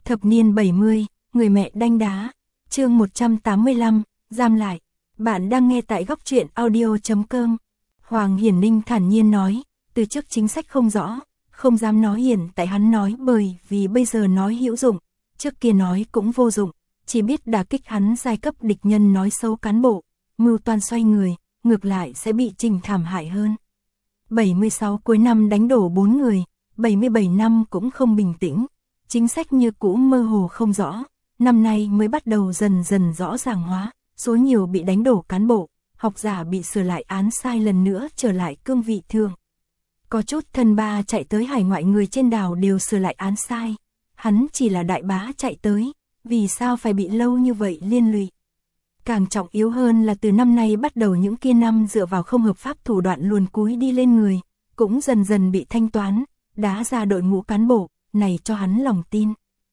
Thập niên 70, người mẹ đanh đá. Chương 185, giam lại. Bạn đang nghe tại góc truyện audio.com. Hoàng Hiển Ninh thản nhiên nói, từ trước chính sách không rõ, không dám nói hiện tại hắn nói bởi vì bây giờ nói hữu dụng, trước kia nói cũng vô dụng, chỉ biết đả kích hắn giai cấp địch nhân nói xấu cán bộ, mưu toan xoay người, ngược lại sẽ bị trình thảm hại hơn. 76 cuối năm đánh đổ 4 người, 77 năm cũng không bình tĩnh, chính sách như cũ mơ hồ không rõ, năm nay mới bắt đầu dần dần rõ ràng hóa, số nhiều bị đánh đổ cán bộ, học giả bị sửa lại án sai lần nữa trở lại cương vị thường. Có chút thân ba chạy tới hải ngoại người trên đảo đều sửa lại án sai, hắn chỉ là đại bá chạy tới, vì sao phải bị lâu như vậy liên lụy. Càng trọng yếu hơn là từ năm nay bắt đầu những kia năm dựa vào không hợp pháp thủ đoạn luồn cúi đi lên người, cũng dần dần bị thanh toán, đá ra đội ngũ cán bộ, này cho hắn lòng tin.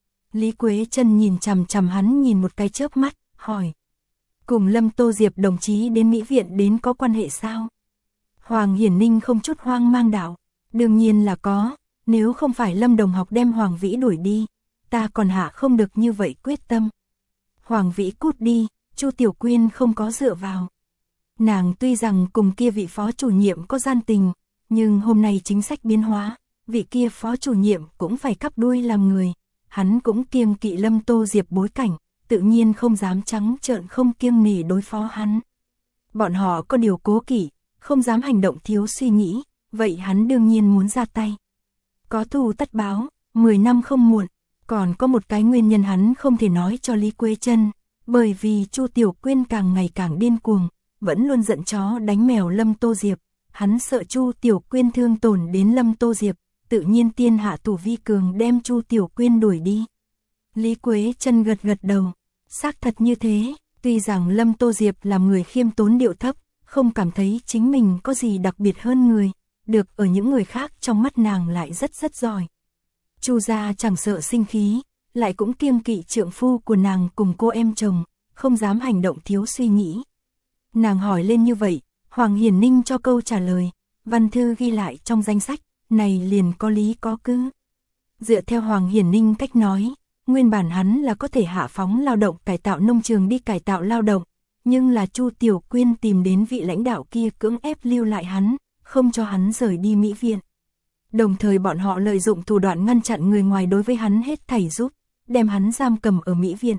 Lý Quế Trân nhìn chằm chằm hắn nhìn một cái chớp mắt, hỏi. Cùng Lâm Tô Diệp đồng chí đến Mỹ viện đến có quan hệ sao? Hoàng Hiển Ninh không chút hoang mang đạo. Đương nhiên là có, nếu không phải Lâm đồng học đem Hoàng Vĩ đuổi đi, ta còn hạ không được như vậy quyết tâm. Hoàng Vĩ cút đi, Chu Tiểu Quyên không có dựa vào. Nàng tuy rằng cùng kia vị phó chủ nhiệm có gian tình, nhưng hôm nay chính sách biến hóa, vị kia phó chủ nhiệm cũng phải cắp đuôi làm người. Hắn cũng kiêng kỵ Lâm Tô Diệp bối cảnh, tự nhiên không dám trắng trợn không kiêng nể đối phó hắn. Bọn họ có điều cố kỵ, không dám hành động thiếu suy nghĩ, vậy hắn đương nhiên muốn ra tay. Có thù tất báo, 10 năm không muộn, còn có một cái nguyên nhân hắn không thể nói cho Lý Quế Trân, bởi vì Chu Tiểu Quyên càng ngày càng điên cuồng, vẫn luôn giận chó đánh mèo Lâm Tô Diệp, hắn sợ Chu Tiểu Quyên thương tổn đến Lâm Tô Diệp, tự nhiên tiên hạ thủ vi cường đem Chu Tiểu Quyên đuổi đi. Lý Quế Trân gật gật đầu, xác thật như thế, tuy rằng Lâm Tô Diệp làm người khiêm tốn điệu thấp, không cảm thấy chính mình có gì đặc biệt hơn người, được ở những người khác trong mắt nàng lại rất giỏi. Chu gia chẳng sợ sinh khí, lại cũng kiêng kỵ trượng phu của nàng cùng cô em chồng, không dám hành động thiếu suy nghĩ. Nàng hỏi lên như vậy, Hoàng Hiển Ninh cho câu trả lời, văn thư ghi lại trong danh sách, này liền có lý có cứ. Dựa theo Hoàng Hiển Ninh cách nói, nguyên bản hắn là có thể hạ phóng lao động cải tạo nông trường đi cải tạo lao động, nhưng là Chu Tiểu Quyên tìm đến vị lãnh đạo kia cưỡng ép lưu lại hắn, không cho hắn rời đi Mỹ viện. Đồng thời bọn họ lợi dụng thủ đoạn ngăn chặn người ngoài đối với hắn hết thảy giúp, đem hắn giam cầm ở Mỹ viện.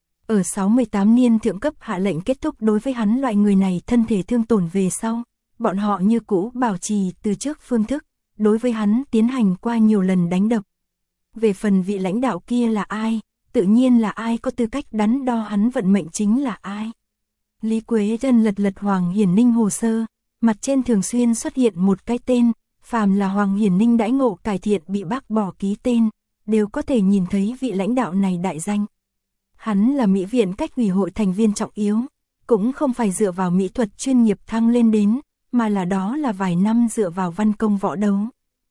Ở 68 niên thượng cấp hạ lệnh kết thúc đối với hắn loại người này thân thể thương tổn về sau, bọn họ như cũ bảo trì từ trước phương thức, đối với hắn tiến hành qua nhiều lần đánh đập. Về phần vị lãnh đạo kia là ai, tự nhiên là ai có tư cách đắn đo hắn vận mệnh chính là ai. Lý Quế Trân lật Hoàng Hiển Ninh hồ sơ, mặt trên thường xuyên xuất hiện một cái tên, phàm là Hoàng Hiển Ninh đãi ngộ cải thiện bị bác bỏ ký tên, đều có thể nhìn thấy vị lãnh đạo này đại danh. Hắn là Mỹ viện cách ủy hội thành viên trọng yếu, cũng không phải dựa vào mỹ thuật chuyên nghiệp thăng lên đến, mà là đó là vài năm dựa vào văn công võ đấu.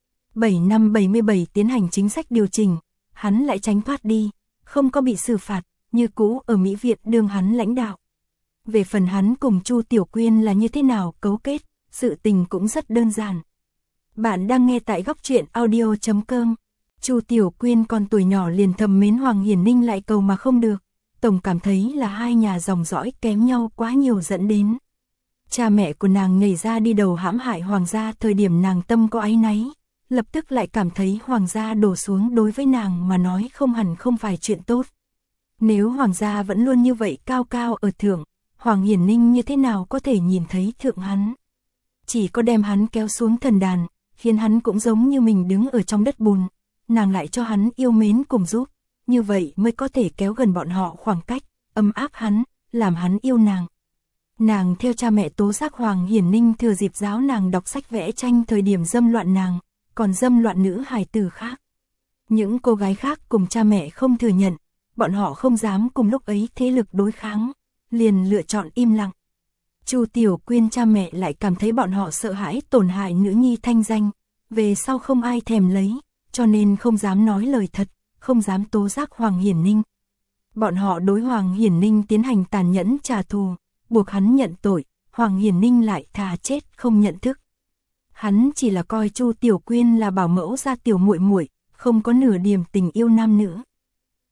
7 năm 77 tiến hành chính sách điều chỉnh, hắn lại tránh thoát đi, không có bị xử phạt, như cũ ở Mỹ viện đương hắn lãnh đạo. Về phần hắn cùng Chu Tiểu Quyên là như thế nào cấu kết, sự tình cũng rất đơn giản. Bạn đang nghe tại góc truyện audio.com. Chu Tiểu Quyên còn tuổi nhỏ liền thầm mến Hoàng Hiển Ninh lại cầu mà không được, tổng cảm thấy là hai nhà dòng dõi kém nhau quá nhiều dẫn đến. Cha mẹ của nàng nhảy ra đi đầu hãm hại Hoàng gia thời điểm nàng tâm có áy náy, lập tức lại cảm thấy Hoàng gia đổ xuống đối với nàng mà nói không hẳn không phải chuyện tốt. Nếu Hoàng gia vẫn luôn như vậy cao cao ở thượng, Hoàng Hiển Ninh như thế nào có thể nhìn thấy thượng hắn. Chỉ có đem hắn kéo xuống thần đàn, khiến hắn cũng giống như mình đứng ở trong đất bùn, nàng lại cho hắn yêu mến cùng giúp, như vậy mới có thể kéo gần bọn họ khoảng cách, ấm áp hắn, làm hắn yêu nàng. Nàng theo cha mẹ tố giác Hoàng Hiển Ninh thừa dịp giáo nàng đọc sách vẽ tranh thời điểm dâm loạn nàng, còn dâm loạn nữ hài tử khác. Những cô gái khác cùng cha mẹ không thừa nhận, bọn họ không dám cùng lúc ấy thế lực đối kháng, liền lựa chọn im lặng. Chu Tiểu Quyên cha mẹ lại cảm thấy bọn họ sợ hãi tổn hại nữ nhi thanh danh, về sau không ai thèm lấy, cho nên không dám nói lời thật, không dám tố giác Hoàng Hiển Ninh. Bọn họ đối Hoàng Hiển Ninh tiến hành tàn nhẫn trả thù, buộc hắn nhận tội, Hoàng Hiển Ninh lại thà chết không nhận thức. Hắn chỉ là coi Chu Tiểu Quyên là bảo mẫu ra tiểu muội muội, không có nửa điểm tình yêu nam nữ.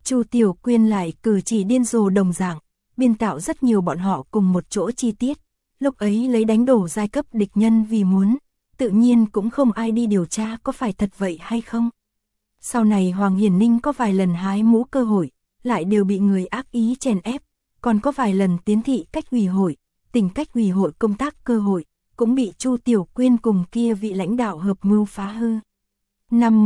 Chu Tiểu Quyên lại cử chỉ điên rồ đồng dạng, biên tạo rất nhiều bọn họ cùng một chỗ chi tiết, lúc ấy lấy đánh đổ giai cấp địch nhân vì muốn, tự nhiên cũng không ai đi điều tra có phải thật vậy hay không. Sau này Hoàng Hiển Ninh có vài lần hái mũ cơ hội, lại đều bị người ác ý chèn ép, còn có vài lần tiến thị cách ủy hội, tỉnh cách ủy hội công tác cơ hội, cũng bị Chu Tiểu Quyên cùng kia vị lãnh đạo hợp mưu phá hư. Năm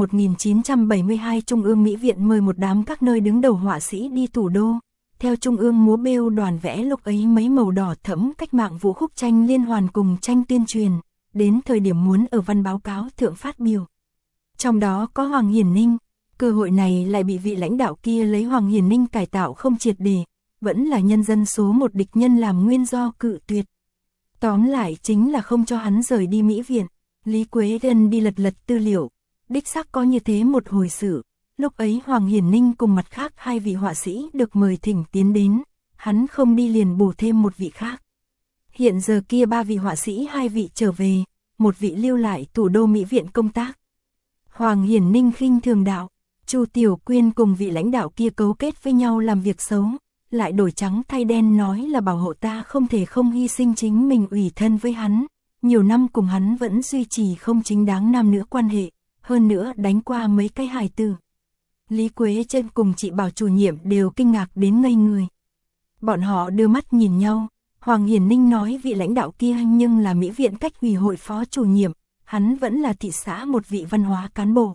1972 Trung ương Mỹ viện mời một đám các nơi đứng đầu họa sĩ đi thủ đô, theo Trung ương múa bêu đoàn vẽ lúc ấy mấy màu đỏ thẫm cách mạng vũ khúc tranh liên hoàn cùng tranh tuyên truyền, đến thời điểm muốn ở văn báo cáo thượng phát biểu. Trong đó có Hoàng Hiển Ninh, cơ hội này lại bị vị lãnh đạo kia lấy Hoàng Hiển Ninh cải tạo không triệt để, vẫn là nhân dân số một địch nhân làm nguyên do cự tuyệt. Tóm lại chính là không cho hắn rời đi Mỹ viện. Lý Quế Ân đi lật tư liệu, đích xác có như thế một hồi sự. Lúc ấy Hoàng Hiển Ninh cùng mặt khác hai vị họa sĩ được mời thỉnh tiến đến, hắn không đi liền bổ thêm một vị khác. Hiện giờ kia ba vị họa sĩ hai vị trở về, một vị lưu lại thủ đô Mỹ viện công tác. Hoàng Hiển Ninh khinh thường đạo, Chu Tiểu Quyên cùng vị lãnh đạo kia cấu kết với nhau làm việc xấu, lại đổi trắng thay đen nói là bảo hộ ta không thể không hy sinh chính mình ủy thân với hắn, nhiều năm cùng hắn vẫn duy trì không chính đáng nam nữ quan hệ, hơn nữa đánh qua mấy cái hài tử. Lý Quế Trân cùng chị Bảo chủ nhiệm đều kinh ngạc đến ngây người. Bọn họ đưa mắt nhìn nhau, Hoàng Hiển Ninh nói vị lãnh đạo kia nhưng là Mỹ viện cách ủy hội phó chủ nhiệm, hắn vẫn là thị xã một vị văn hóa cán bộ.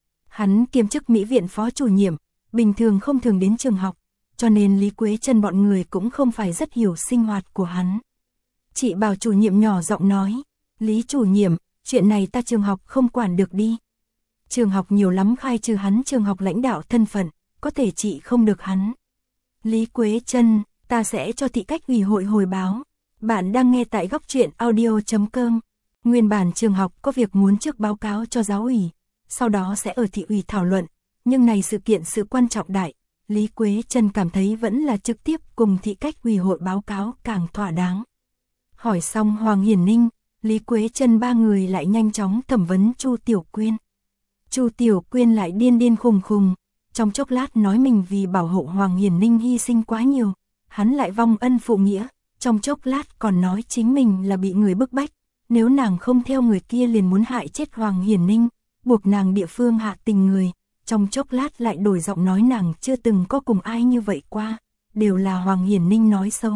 Hắn kiêm chức Mỹ viện phó chủ nhiệm, bình thường không thường đến trường học, cho nên Lý Quế Trân bọn người cũng không phải rất hiểu sinh hoạt của hắn. Chị Bảo chủ nhiệm nhỏ giọng nói, Lý chủ nhiệm, chuyện này ta trường học không quản được đi. Trường học nhiều lắm khai trừ hắn trường học lãnh đạo thân phận, có thể chị không được hắn. Lý Quế Trân, ta sẽ cho thị cách ủy hội hồi báo. Bạn đang nghe tại góc truyện audio.com. Nguyên bản trường học có việc muốn trước báo cáo cho giáo ủy, sau đó sẽ ở thị ủy thảo luận, nhưng này sự kiện sự quan trọng đại, Lý Quế Trân cảm thấy vẫn là trực tiếp cùng thị cách ủy hội báo cáo càng thỏa đáng. Hỏi xong Hoàng Hiển Ninh, Lý Quế Trân ba người lại nhanh chóng thẩm vấn Chu Tiểu Quyên. Chu Tiểu Quyên lại điên điên khùng khùng, trong chốc lát nói mình vì bảo hộ Hoàng Hiển Ninh hy sinh quá nhiều, hắn lại vong ân phụ nghĩa, trong chốc lát còn nói chính mình là bị người bức bách, nếu nàng không theo người kia liền muốn hại chết Hoàng Hiển Ninh, buộc nàng địa phương hạ tình người, trong chốc lát lại đổi giọng nói nàng chưa từng có cùng ai như vậy qua, đều là Hoàng Hiển Ninh nói xấu.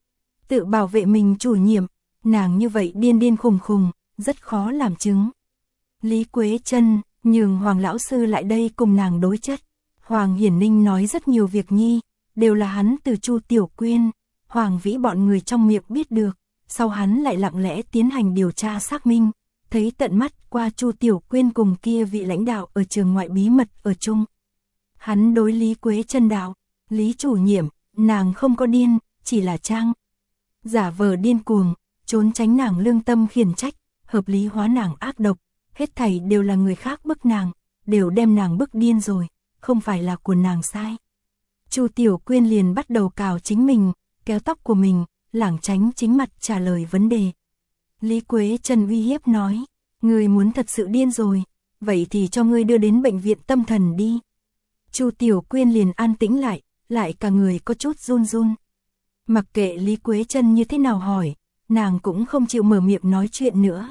Tự bảo vệ mình chủ nhiệm, nàng như vậy điên điên khùng khùng, rất khó làm chứng. Lý Quế Trân nhường Hoàng lão sư lại đây cùng nàng đối chất. Hoàng Hiển Ninh nói rất nhiều việc nhi, đều là hắn từ Chu Tiểu Quyên, Hoàng Vĩ bọn người trong miệng biết được, sau hắn lại lặng lẽ tiến hành điều tra xác minh, thấy tận mắt qua Chu Tiểu Quyên cùng kia vị lãnh đạo ở trường ngoại bí mật ở chung. Hắn đối Lý Quế Trân đạo, Lý chủ nhiệm, nàng không có điên, chỉ là trang giả vờ điên cuồng, trốn tránh nàng lương tâm khiển trách, hợp lý hóa nàng ác độc, hết thảy đều là người khác bức nàng, đều đem nàng bức điên rồi, không phải là của nàng sai. Chu Tiểu Quyên liền bắt đầu cào chính mình, kéo tóc của mình, lảng tránh chính mặt trả lời vấn đề. Lý Quế Trân uy hiếp nói, ngươi muốn thật sự điên rồi, vậy thì cho ngươi đưa đến bệnh viện tâm thần đi. Chu Tiểu Quyên liền an tĩnh lại cả người có chút run run. Mặc kệ Lý Quế Trân như thế nào hỏi, nàng cũng không chịu mở miệng nói chuyện nữa.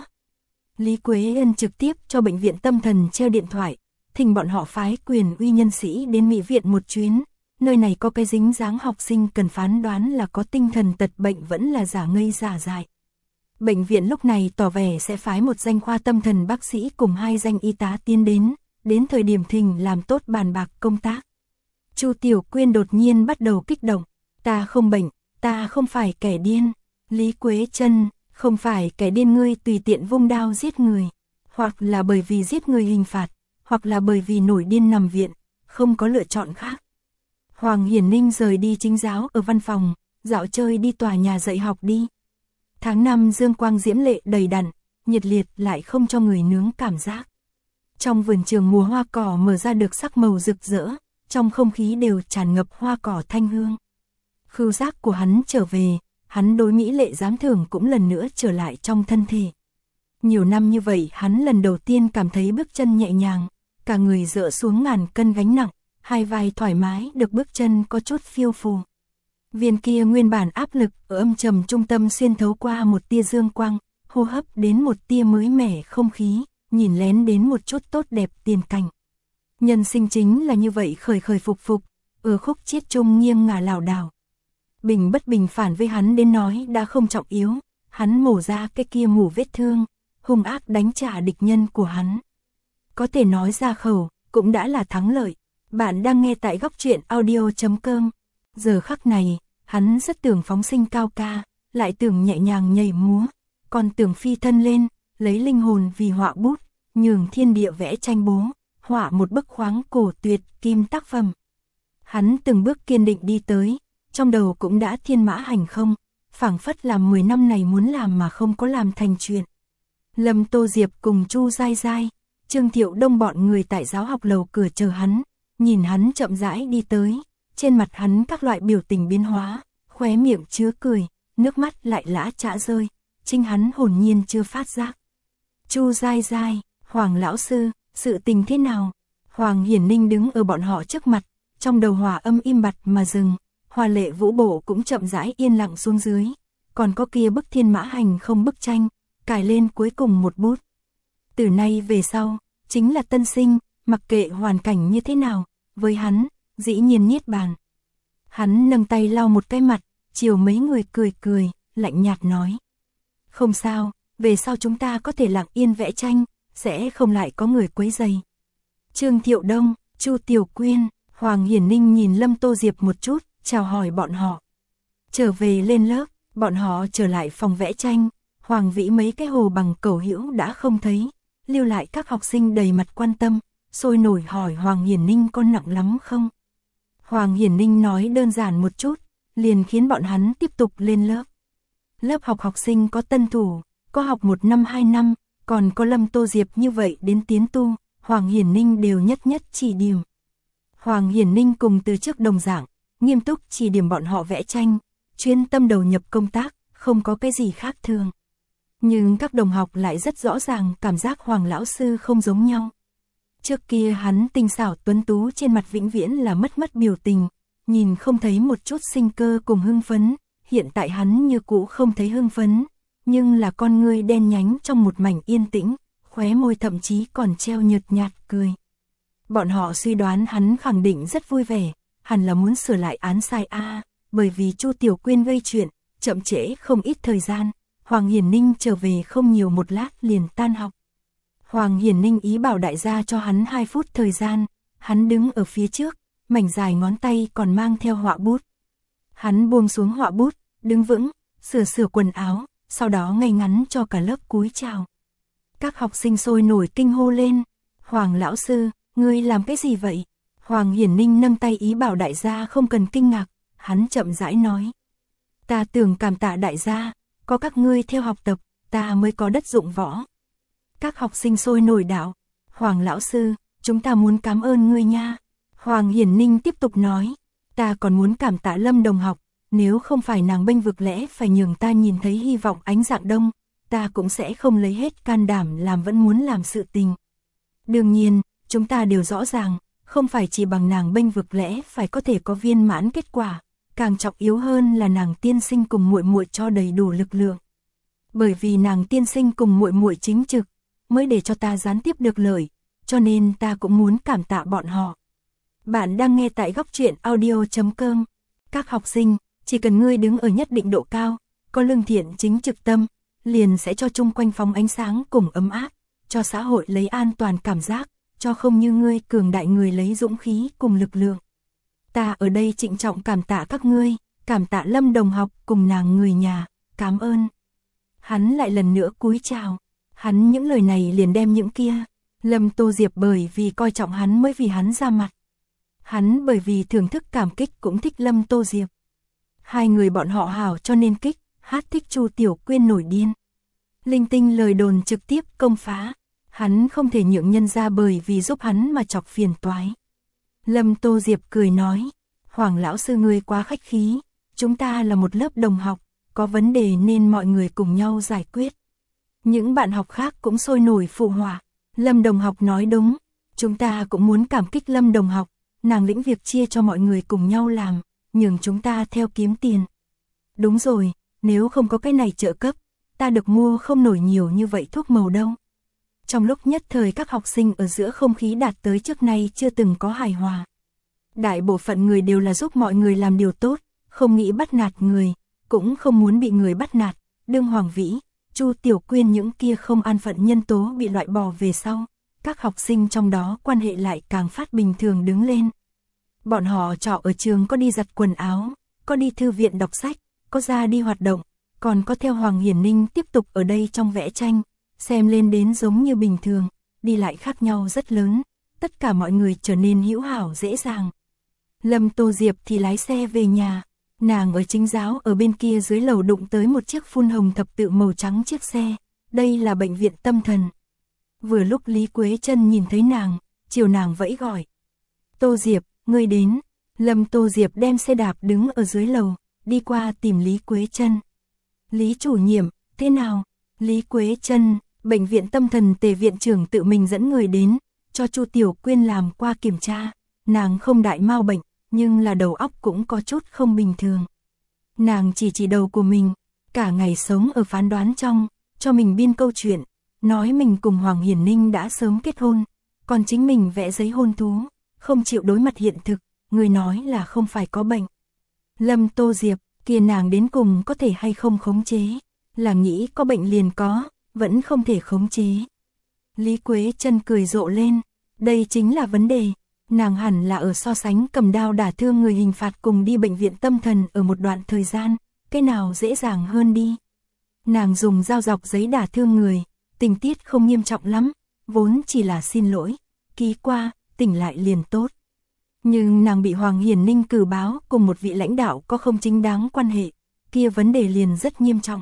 Lý Quế Ân trực tiếp cho bệnh viện tâm thần treo điện thoại, thỉnh bọn họ phái quyền uy nhân sĩ đến Mỹ viện một chuyến, nơi này có cái dính dáng học sinh cần phán đoán là có tinh thần tật bệnh vẫn là giả ngây giả dại. Bệnh viện lúc này tỏ vẻ sẽ phái một danh khoa tâm thần bác sĩ cùng hai danh y tá tiến đến thời điểm thỉnh làm tốt bàn bạc công tác. Chu Tiểu Quyên đột nhiên bắt đầu kích động, ta không bệnh, ta không phải kẻ điên. Lý Quế Trân, không phải kẻ điên ngươi tùy tiện vung đao giết người, hoặc là bởi vì giết người hình phạt, hoặc là bởi vì nổi điên nằm viện, không có lựa chọn khác. Hoàng Hiển Ninh rời đi chính giáo ở văn phòng, dạo chơi đi tòa nhà dạy học đi. Tháng 5 dương quang diễm lệ đầy đặn, nhiệt liệt lại không cho người nướng cảm giác. Trong vườn trường mùa hoa cỏ mở ra được sắc màu rực rỡ, trong không khí đều tràn ngập hoa cỏ thanh hương. Khứu giác của hắn trở về, hắn đối mỹ lệ giám thưởng cũng lần nữa trở lại trong thân thể. Nhiều năm như vậy hắn lần đầu tiên cảm thấy bước chân nhẹ nhàng, cả người dỡ xuống ngàn cân gánh nặng, hai vai thoải mái được bước chân có chút phiêu phù. Viên kia nguyên bản áp lực ở âm trầm trung tâm xuyên thấu qua một tia dương quang, hô hấp đến một tia mới mẻ không khí, nhìn lén đến một chút tốt đẹp tiền cảnh. Nhân sinh chính là như vậy khởi khởi phục phục, ở khúc chiết chung nghiêng ngả lảo đảo. Bình bất bình phản với hắn đến nói đã không trọng yếu, hắn mổ ra cái kia mủ vết thương, hung ác đánh trả địch nhân của hắn. Có thể nói ra khẩu, cũng đã là thắng lợi. Bạn đang nghe tại góc truyện audio.com. Giờ khắc này, hắn rất tưởng phóng sinh cao ca, lại tưởng nhẹ nhàng nhảy múa, còn tưởng phi thân lên, lấy linh hồn vì họa bút, nhường thiên địa vẽ tranh bố, họa một bức khoáng cổ tuyệt kim tác phẩm. Hắn từng bước kiên định đi tới, trong đầu cũng đã thiên mã hành không, phảng phất làm 10 năm này muốn làm mà không có làm thành chuyện. Lâm Tô Diệp cùng Chu Giai Giai, Trương Thiệu Đông bọn người tại giáo học lầu cửa chờ hắn, nhìn hắn chậm rãi đi tới, trên mặt hắn các loại biểu tình biến hóa, khóe miệng chứa cười, nước mắt lại lã chã rơi, chính hắn hồn nhiên chưa phát giác. Chu Giai Giai, Hoàng lão sư, sự tình thế nào? Hoàng Hiển Ninh đứng ở bọn họ trước mặt, trong đầu hòa âm im bặt mà dừng, hoa lệ vũ bộ cũng chậm rãi yên lặng xuống dưới, còn có kia bức thiên mã hành không bức tranh, cài lên cuối cùng một bút. Từ nay về sau, chính là tân sinh, mặc kệ hoàn cảnh như thế nào, với hắn, dĩ nhiên niết bàn. Hắn nâng tay lau một cái mặt, chiều mấy người cười cười, lạnh nhạt nói. Không sao, về sau chúng ta có thể lặng yên vẽ tranh, sẽ không lại có người quấy rầy. Trương Thiệu Đông, Chu Tiểu Quyên, Hoàng Hiển Ninh nhìn Lâm Tô Diệp một chút, chào hỏi bọn họ. Trở về lên lớp, bọn họ trở lại phòng vẽ tranh, Hoàng Vĩ mấy cái hồ bằng cẩu hữu đã không thấy, lưu lại các học sinh đầy mặt quan tâm, sôi nổi hỏi Hoàng Hiển Ninh có nặng lắm không? Hoàng Hiển Ninh nói đơn giản một chút, liền khiến bọn hắn tiếp tục lên lớp. Lớp học sinh có tân thủ, có học 1 năm 2 năm, còn có Lâm Tô Diệp như vậy đến tiến tu, Hoàng Hiển Ninh đều nhất nhất chỉ điểm. Hoàng Hiển Ninh cùng từ trước đồng dạng, nghiêm túc chỉ điểm bọn họ vẽ tranh, chuyên tâm đầu nhập công tác, không có cái gì khác thường. Nhưng các đồng học lại rất rõ ràng cảm giác Hoàng lão sư không giống nhau. Trước kia hắn tinh xảo tuấn tú trên mặt vĩnh viễn là mất biểu tình, nhìn không thấy một chút sinh cơ cùng hưng phấn, hiện tại hắn như cũ không thấy hưng phấn, nhưng là con ngươi đen nhánh trong một mảnh yên tĩnh, khóe môi thậm chí còn treo nhợt nhạt cười. Bọn họ suy đoán hắn khẳng định rất vui vẻ, hẳn là muốn sửa lại án sai bởi vì Chu Tiểu Quyên gây chuyện, chậm trễ không ít thời gian, Hoàng Hiển Ninh trở về không nhiều một lát liền tan học. Hoàng Hiển Ninh ý bảo đại gia cho hắn 2 phút thời gian, hắn đứng ở phía trước, mảnh dài ngón tay còn mang theo họa bút. Hắn buông xuống họa bút, đứng vững, sửa quần áo, sau đó ngay ngắn cho cả lớp cúi chào. Các học sinh sôi nổi kinh hô lên, Hoàng lão sư, ngươi làm cái gì vậy? Hoàng Hiển Ninh nâng tay ý bảo đại gia không cần kinh ngạc, hắn chậm rãi nói. Ta tưởng cảm tạ đại gia, có các ngươi theo học tập, ta mới có đất dụng võ. Các học sinh sôi nổi đạo, Hoàng lão sư, chúng ta muốn cảm ơn ngươi nha. Hoàng Hiển Ninh tiếp tục nói, ta còn muốn cảm tạ Lâm đồng học, nếu không phải nàng bênh vực lẽ phải nhường ta nhìn thấy hy vọng ánh dạng đông, ta cũng sẽ không lấy hết can đảm làm vẫn muốn làm sự tình. Đương nhiên, chúng ta đều rõ ràng, không phải chỉ bằng nàng bênh vực lẽ phải có thể có viên mãn kết quả, càng trọng yếu hơn là nàng tiên sinh cùng muội muội cho đầy đủ lực lượng. Bởi vì nàng tiên sinh cùng muội muội chính trực, mới để cho ta gián tiếp được lợi, cho nên ta cũng muốn cảm tạ bọn họ. Bạn đang nghe tại góc truyện audio.com. Các học sinh, chỉ cần ngươi đứng ở nhất định độ cao, có lương thiện chính trực tâm, liền sẽ cho chung quanh phóng ánh sáng cùng ấm áp, cho xã hội lấy an toàn cảm giác, cho không như ngươi cường đại người lấy dũng khí cùng lực lượng. Ta ở đây trịnh trọng cảm tạ các ngươi, cảm tạ Lâm đồng học cùng nàng người nhà, cảm ơn. Hắn lại lần nữa cúi chào, hắn những lời này liền đem những kia. Lâm Tô Diệp bởi vì coi trọng hắn mới vì hắn ra mặt. Hắn bởi vì thưởng thức cảm kích cũng thích Lâm Tô Diệp. Hai người bọn họ hảo cho nên kích, hát thích Chu Tiểu Quyên nổi điên. Linh tinh lời đồn trực tiếp công phá, hắn không thể nhượng nhân ra bởi vì giúp hắn mà chọc phiền toái. Lâm Tô Diệp cười nói, Hoàng lão sư ngươi quá khách khí, chúng ta là một lớp đồng học, có vấn đề nên mọi người cùng nhau giải quyết. Những bạn học khác cũng sôi nổi phụ họa, Lâm đồng học nói đúng, chúng ta cũng muốn cảm kích Lâm đồng học, nàng lĩnh việc chia cho mọi người cùng nhau làm, nhường chúng ta theo kiếm tiền. Đúng rồi, nếu không có cái này trợ cấp, ta được mua không nổi nhiều như vậy thuốc màu đâu. Trong lúc nhất thời các học sinh ở giữa không khí đạt tới trước nay chưa từng có hài hòa. Đại bộ phận người đều là giúp mọi người làm điều tốt, không nghĩ bắt nạt người, cũng không muốn bị người bắt nạt. Đương Hoàng Vĩ, Chu Tiểu Quyên những kia không an phận nhân tố bị loại bỏ về sau, các học sinh trong đó quan hệ lại càng phát bình thường đứng lên. Bọn họ trọ ở trường có đi giặt quần áo, có đi thư viện đọc sách, có ra đi hoạt động, còn có theo Hoàng Hiển Ninh tiếp tục ở đây trong vẽ tranh, xem lên đến giống như bình thường, đi lại khác nhau rất lớn, tất cả mọi người trở nên hữu hảo dễ dàng. Lâm Tô Diệp thì lái xe về nhà, nàng ở chính giáo ở bên kia dưới lầu đụng tới một chiếc phun hồng thập tự màu trắng chiếc xe, đây là bệnh viện tâm thần. Vừa lúc Lý Quế Chân nhìn thấy nàng, chiều nàng vẫy gọi. Tô Diệp, ngươi đến. Lâm Tô Diệp đem xe đạp đứng ở dưới lầu, đi qua tìm Lý Quế Chân. Lý chủ nhiệm, thế nào? Lý Quế Chân, bệnh viện tâm thần Tề viện trưởng tự mình dẫn người đến, cho Chu Tiểu Quyên làm qua kiểm tra, nàng không đại mao bệnh, nhưng là đầu óc cũng có chút không bình thường. Nàng chỉ đầu của mình, cả ngày sống ở phán đoán trong, cho mình biên câu chuyện, nói mình cùng Hoàng Hiển Ninh đã sớm kết hôn, còn chính mình vẽ giấy hôn thú, không chịu đối mặt hiện thực, người nói là không phải có bệnh. Lâm Tô Diệp, kia nàng đến cùng có thể hay không khống chế, là nghĩ có bệnh liền có, vẫn không thể khống chế. Lý Quế Chân cười rộ lên, đây chính là vấn đề, nàng hẳn là ở so sánh cầm đao đả thương người hình phạt cùng đi bệnh viện tâm thần ở một đoạn thời gian, cái nào dễ dàng hơn đi. Nàng dùng dao dọc giấy đả thương người, tình tiết không nghiêm trọng lắm, vốn chỉ là xin lỗi, ký qua, tỉnh lại liền tốt. Nhưng nàng bị Hoàng Hiển Ninh cử báo cùng một vị lãnh đạo có không chính đáng quan hệ, kia vấn đề liền rất nghiêm trọng.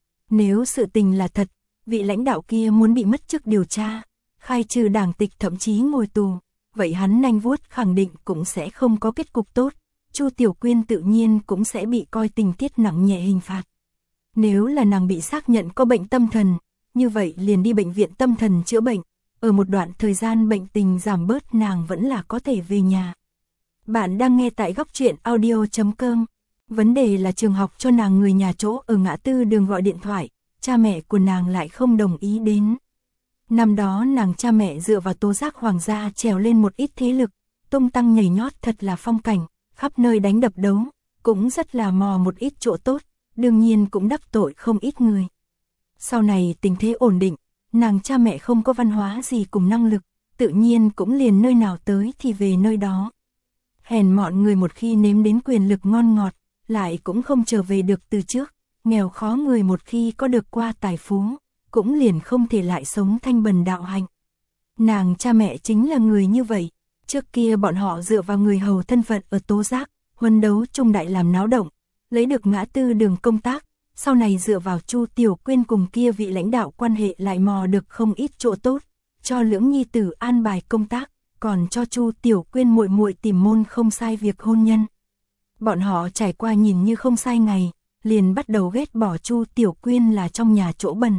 Nếu sự tình là thật, vị lãnh đạo kia muốn bị mất chức điều tra, khai trừ đảng tịch thậm chí ngồi tù, vậy hắn nanh vuốt khẳng định cũng sẽ không có kết cục tốt, Chu Tiểu Quyên tự nhiên cũng sẽ bị coi tình tiết nặng nhẹ hình phạt. Nếu là nàng bị xác nhận có bệnh tâm thần, như vậy liền đi bệnh viện tâm thần chữa bệnh, ở một đoạn thời gian bệnh tình giảm bớt nàng vẫn là có thể về nhà. Bạn đang nghe tại Góc Truyện Audio.com. Vấn đề là trường học cho nàng người nhà chỗ ở ngã tư đường gọi điện thoại, cha mẹ của nàng lại không đồng ý đến. Năm đó nàng cha mẹ dựa vào tố giác hoàng gia trèo lên một ít thế lực, tung tăng nhảy nhót thật là phong cảnh, khắp nơi đánh đập đấu, cũng rất là mò một ít chỗ tốt, đương nhiên cũng đắc tội không ít người. Sau này tình thế ổn định, nàng cha mẹ không có văn hóa gì cùng năng lực, tự nhiên cũng liền nơi nào tới thì về nơi đó. Hèn mọn người một khi nếm đến quyền lực ngon ngọt, lại cũng không trở về được từ trước, nghèo khó người một khi có được qua tài phú, cũng liền không thể lại sống thanh bần đạo hạnh. Nàng cha mẹ chính là người như vậy, trước kia bọn họ dựa vào người hầu thân phận ở tố giác, huấn đấu trung đại làm náo động, lấy được ngã tư đường công tác, sau này dựa vào Chu Tiểu Quyên cùng kia vị lãnh đạo quan hệ lại mò được không ít chỗ tốt, cho lưỡng nhi tử an bài công tác, còn cho Chu Tiểu Quyên muội muội tìm môn không sai việc hôn nhân. Bọn họ trải qua nhìn như không sai ngày, liền bắt đầu ghét bỏ Chu Tiểu Quyên là trong nhà chỗ bẩn.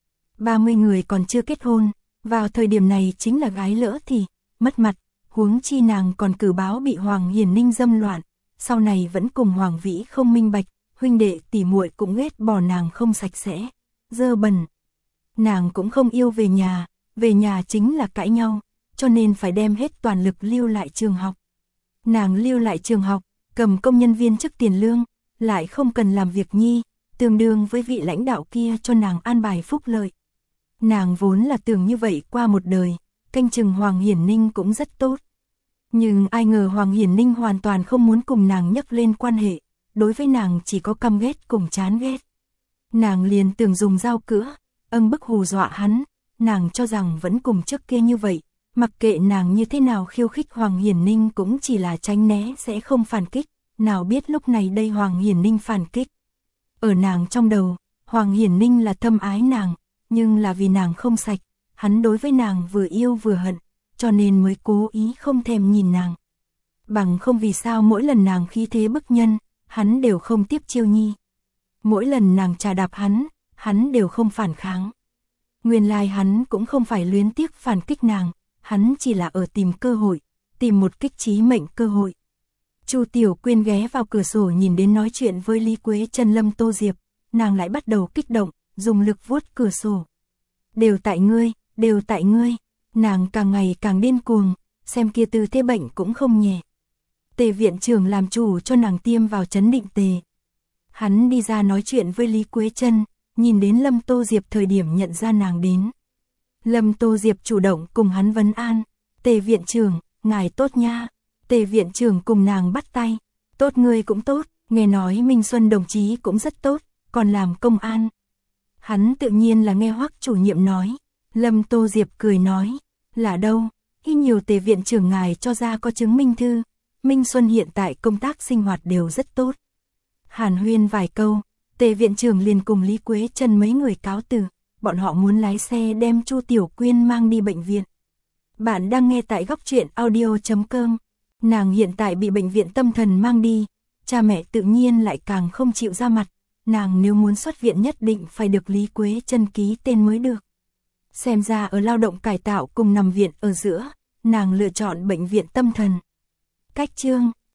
30 người còn chưa kết hôn, vào thời điểm này chính là gái lỡ thì mất mặt, huống chi nàng còn cử báo bị Hoàng Hiển Ninh dâm loạn, sau này vẫn cùng Hoàng Vĩ không minh bạch, huynh đệ tỷ muội cũng ghét bỏ nàng không sạch sẽ, dơ bẩn. Nàng cũng không yêu về nhà chính là cãi nhau, cho nên phải đem hết toàn lực lưu lại trường học. Nàng lưu lại trường học, cầm công nhân viên chức tiền lương, lại không cần làm việc nhi, tương đương với vị lãnh đạo kia cho nàng an bài phúc lợi. Nàng vốn là tưởng như vậy qua một đời, canh chừng Hoàng Hiển Ninh cũng rất tốt. Nhưng ai ngờ Hoàng Hiển Ninh hoàn toàn không muốn cùng nàng nhắc lên quan hệ, đối với nàng chỉ có căm ghét cùng chán ghét. Nàng liền tưởng dùng dao cữa, bức hù dọa hắn, nàng cho rằng vẫn cùng trước kia như vậy, mặc kệ nàng như thế nào khiêu khích Hoàng Hiển Ninh cũng chỉ là tránh né sẽ không phản kích, nào biết lúc này đây Hoàng Hiển Ninh phản kích. Ở nàng trong đầu, Hoàng Hiển Ninh là thâm ái nàng, nhưng là vì nàng không sạch, hắn đối với nàng vừa yêu vừa hận, cho nên mới cố ý không thèm nhìn nàng. Bằng không vì sao mỗi lần nàng khí thế bức nhân, hắn đều không tiếp chiêu nhi. Mỗi lần nàng trà đạp hắn đều không phản kháng. Nguyên lai hắn cũng không phải luyến tiếc phản kích nàng, hắn chỉ là ở tìm cơ hội, tìm một kích chí mệnh cơ hội. Chu Tiểu Quyên ghé vào cửa sổ nhìn đến nói chuyện với Lý Quế Chân Lâm Tô Diệp, nàng lại bắt đầu kích động, dùng lực vuốt cửa sổ. Đều tại ngươi, nàng càng ngày càng điên cuồng, xem kia tư thế bệnh cũng không nhẹ. Tề viện trưởng làm chủ cho nàng tiêm vào trấn định tề. Hắn đi ra nói chuyện với Lý Quế Chân, nhìn đến Lâm Tô Diệp thời điểm nhận ra nàng đến. Lâm Tô Diệp chủ động cùng hắn vấn an, Tề viện trưởng, ngài tốt nha. Tề viện trưởng cùng nàng bắt tay, tốt ngươi cũng tốt, nghe nói Minh Xuân đồng chí cũng rất tốt, còn làm công an. Hắn tự nhiên là nghe Hoắc chủ nhiệm nói. Lâm Tô Diệp cười nói, là đâu, ít nhiều Tề viện trưởng ngài cho ra có chứng minh thư, Minh Xuân hiện tại công tác sinh hoạt đều rất tốt. Hàn huyên vài câu, Tề viện trưởng liền cùng Lý Quế Chân mấy người cáo từ, bọn họ muốn lái xe đem Chu Tiểu Quyên mang đi bệnh viện. Bạn đang nghe tại Góc Truyện Audio.com. Nàng hiện tại bị bệnh viện tâm thần mang đi, cha mẹ tự nhiên lại càng không chịu ra mặt, nàng nếu muốn xuất viện nhất định phải được Lý Quế Chân ký tên mới được. Xem ra ở lao động cải tạo cùng nằm viện ở giữa, nàng lựa chọn bệnh viện tâm thần. Cách chương